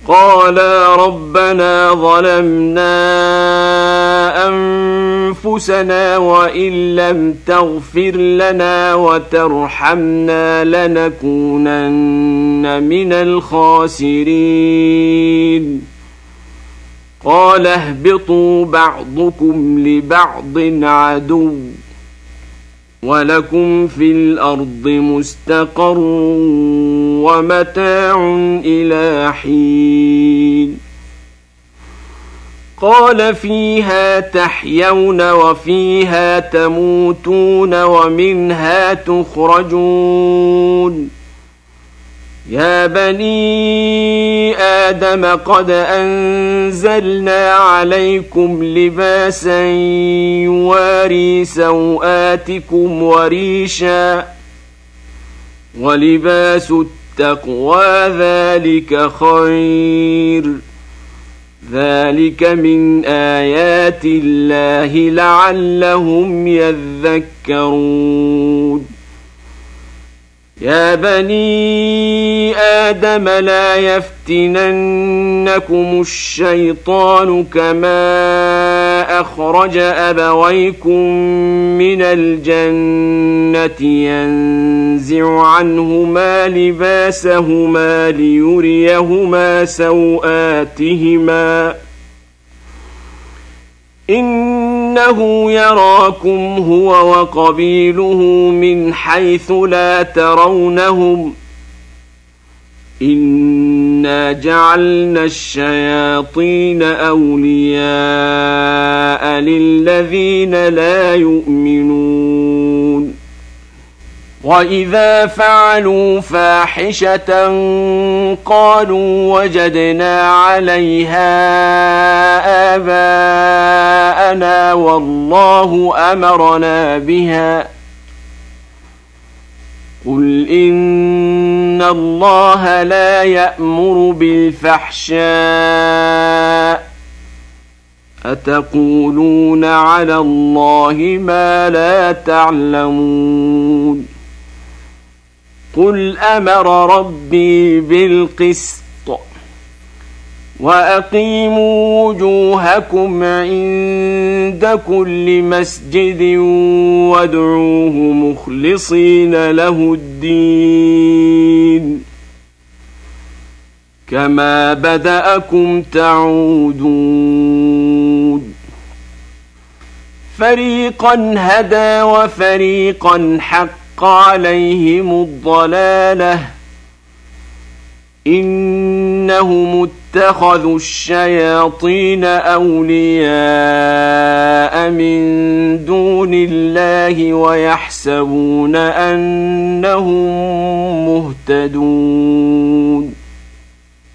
قالا ربنا ظلمنا أنفسنا وإن لم تغفر لنا وترحمنا لنكونن من الخاسرين قال اهبطوا بعضكم لبعض عدو ولكم في الأرض مستقر ومتاع إلى حين قال فيها تحيون وفيها تموتون ومنها تخرجون يا بني آدم قد أنزلنا عليكم لباسا يواري سوآتكم وريشا ولباس التقوى ذلك خير ذلك من آيات الله لعلهم يذكرون يا بني آدم لا يفتننكم الشيطان كما أخرج أبويكم من الجنة ينزع عنهما لباسهما ليريهما سوآتهما إنه يراكم هو وقبيله من حيث لا ترونهم إنا جعلنا الشياطين أولياء للذين لا يؤمنون وإذا فعلوا فاحشة قالوا وجدنا عليها آباءنا والله أمرنا بها قل إن الله لا يأمر بالفحشاء أتقولون على الله ما لا تعلمون قل أمر ربي بالقسط وأقيموا وجوهكم عند كل مسجد وادعوه مخلصين له الدين كما بدأكم تعودون فريقا هدى وفريقا حق عليهم الضلالة إنهم اتخذوا الشياطين أولياء من دون الله ويحسبون أنهم مهتدون